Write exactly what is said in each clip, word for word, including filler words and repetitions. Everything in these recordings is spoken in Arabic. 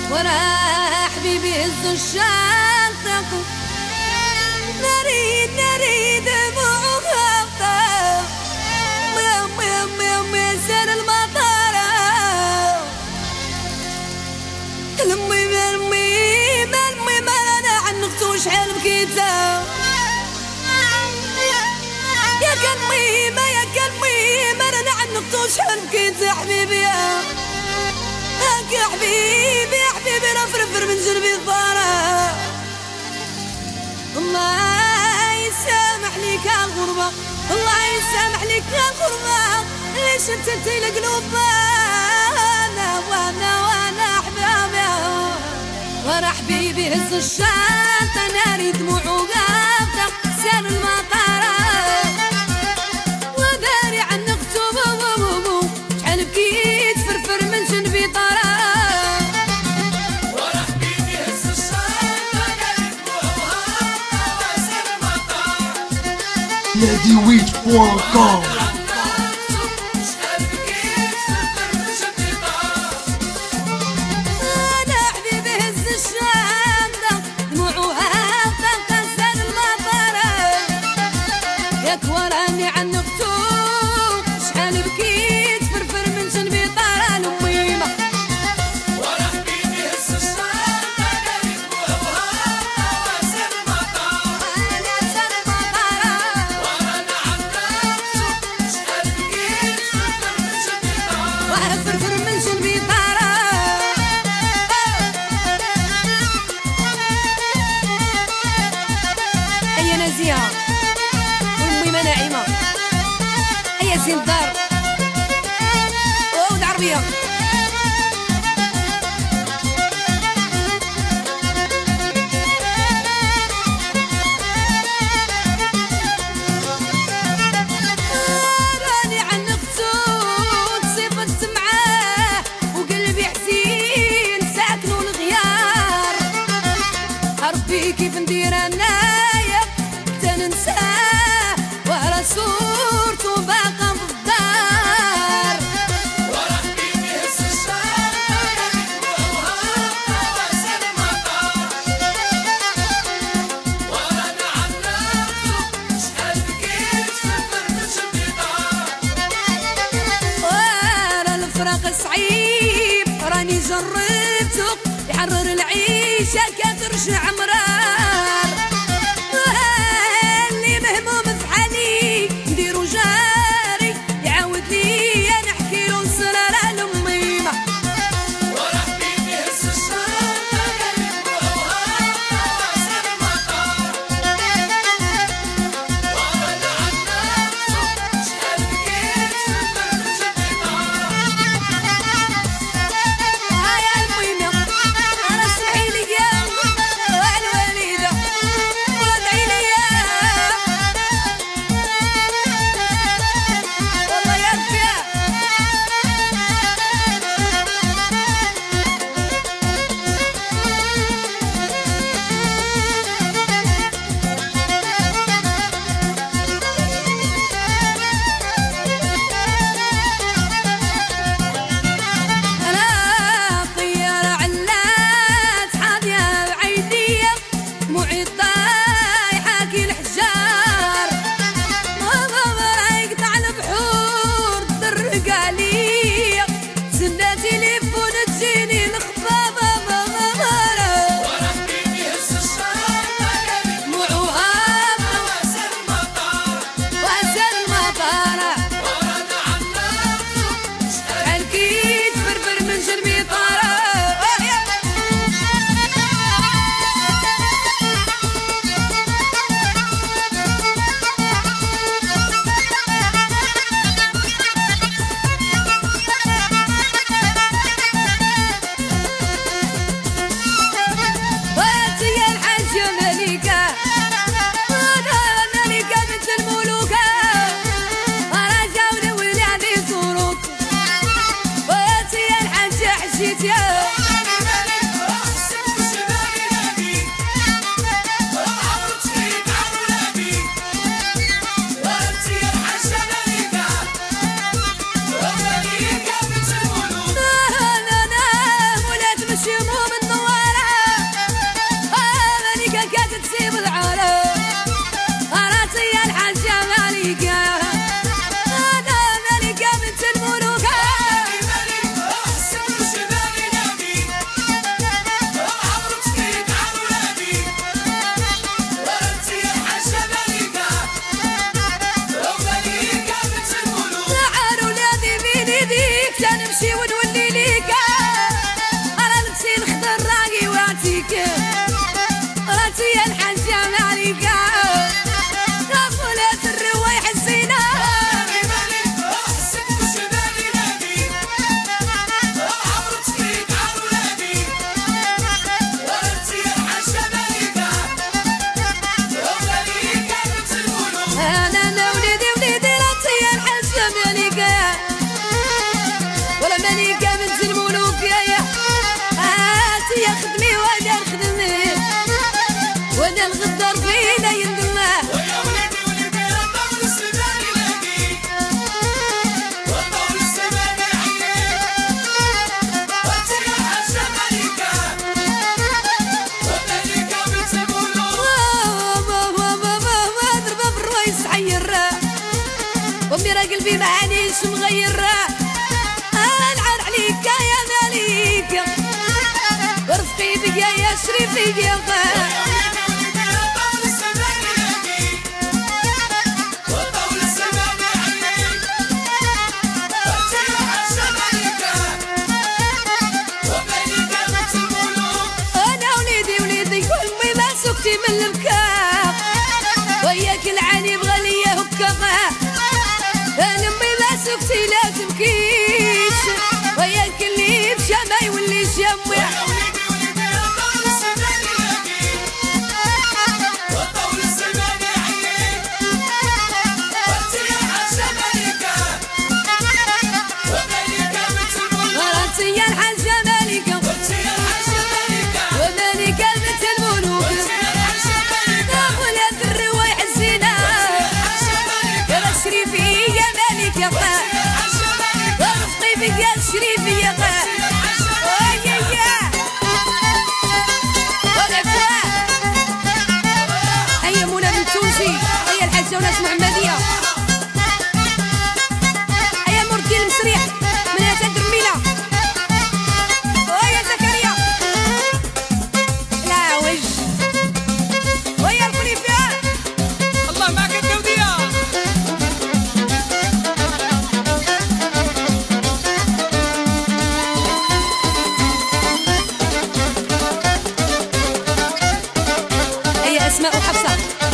ورا حبيبي هز الشنطة نريد نريد دموع غابة ميم ميم ميم يسال المطار المي المي المي ما انا عنقتو شحال بكيتا يا كلمي ما يا كلمي ما انا عنقتو شحال بكيتا حبيبي هاك يا حبيبي يا حبيبي رفرفر من جنبي الضارة الله يسامح ليك الغربة الله يسامح ليك الغربة ليش انت تيل قلوبة انا وانا وانا حبابي وانا حبيبي هز الشنطة ناري دموع وقافة سال المطارة وداري عن نقطو شحال بكيت فرفر من جنبي طارة وانا حبيبي هز الشنطة ناري دموع وقافة سال المطارة نادي ويت بوان كوم. ياك وراني عنقتو شحال بكيت فرفر من جنبي طارة الميمة وانا حبيبي هز الشنطة ناري دموع وقافة سال المطارة انا سال المطارة وانا عنقتو شحال بكيت فرفر من جنبي طارة وفرفر من جنبي طارة هيا نازية والميمة ناعمة هيا زين الدار وعود عربية راني عنقتو تصيفت معاه وقلبي حزين ساكنو الغيار ربي كيف ندير انايا حتى ننساه وعلى صورته باقا في الدار وانا حبيبي هز الشنطة ناري دموع وقافة سال المطارة وانا عنقتو شحال بكيت فرفر من جنبي طارة ورا الفراق صعيب راني جربته يحرر العيشة كترجع مرار اللي مهموم في حالي نديرو جاري يعاود ليا نحكيلو سرارة الميمة وانا حبيبي هز الشنطة ناري دموع وقافة سال المطارة وانا عنقتو شحال بكيت فرفر من جنبي طارة هايا الميمة انا اسمحيلي يا وعلى ملكة بنت الملوك يا يا هاتي يا خدمي وانا نخدمي وانا الغدار فينا يندمه ويا ولدي ولدي طول السمان يلاقيك وطول السمان يعليك وانت يا حاجة ملكة وملكة بنت الملوك ضربة في الرويس حير وامي راه قلبي معانيش مغير العار عليك يا مليكة ورفقي بك يا شريفي يا غا من البكاء وياك العاني بغى ليا هكا انا امي ما سكتي لا تبكيش وياك اللي مشى ما يوليش يا امي شريفي يا غا ويا يا ولفاء هيا منى بنت تونسي هيا الحاجة وناس محمدية هيا نور الدين المسريح من هاتان درميلة ويا زكريا لا وج ويا الخليفة الله معك الدودية أسماء وحفصة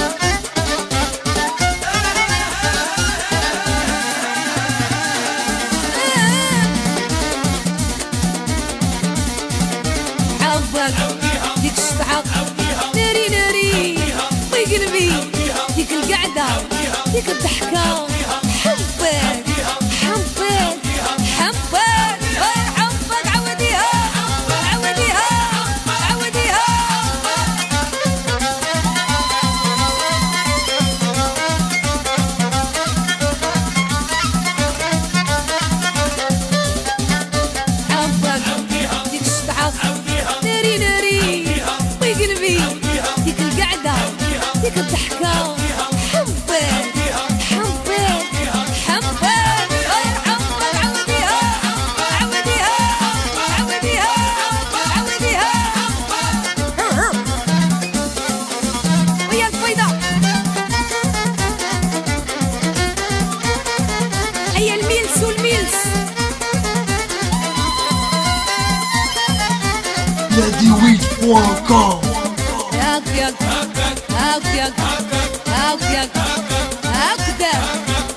حبك ديك الشطعة ناري ناري وقلبي ديك القعدة ديك الضحكة حبك حبك حبك حبك عوديها عوديها عوديها ديك القعدة ديك الضحكة حبك حبك حبك حبك عوديها عوديها عوديها عوديها ويا الفيضة هيا الميلس والميلس ناديويت بوان كوم هاك ياك هاك ياك هاك ياك هكذا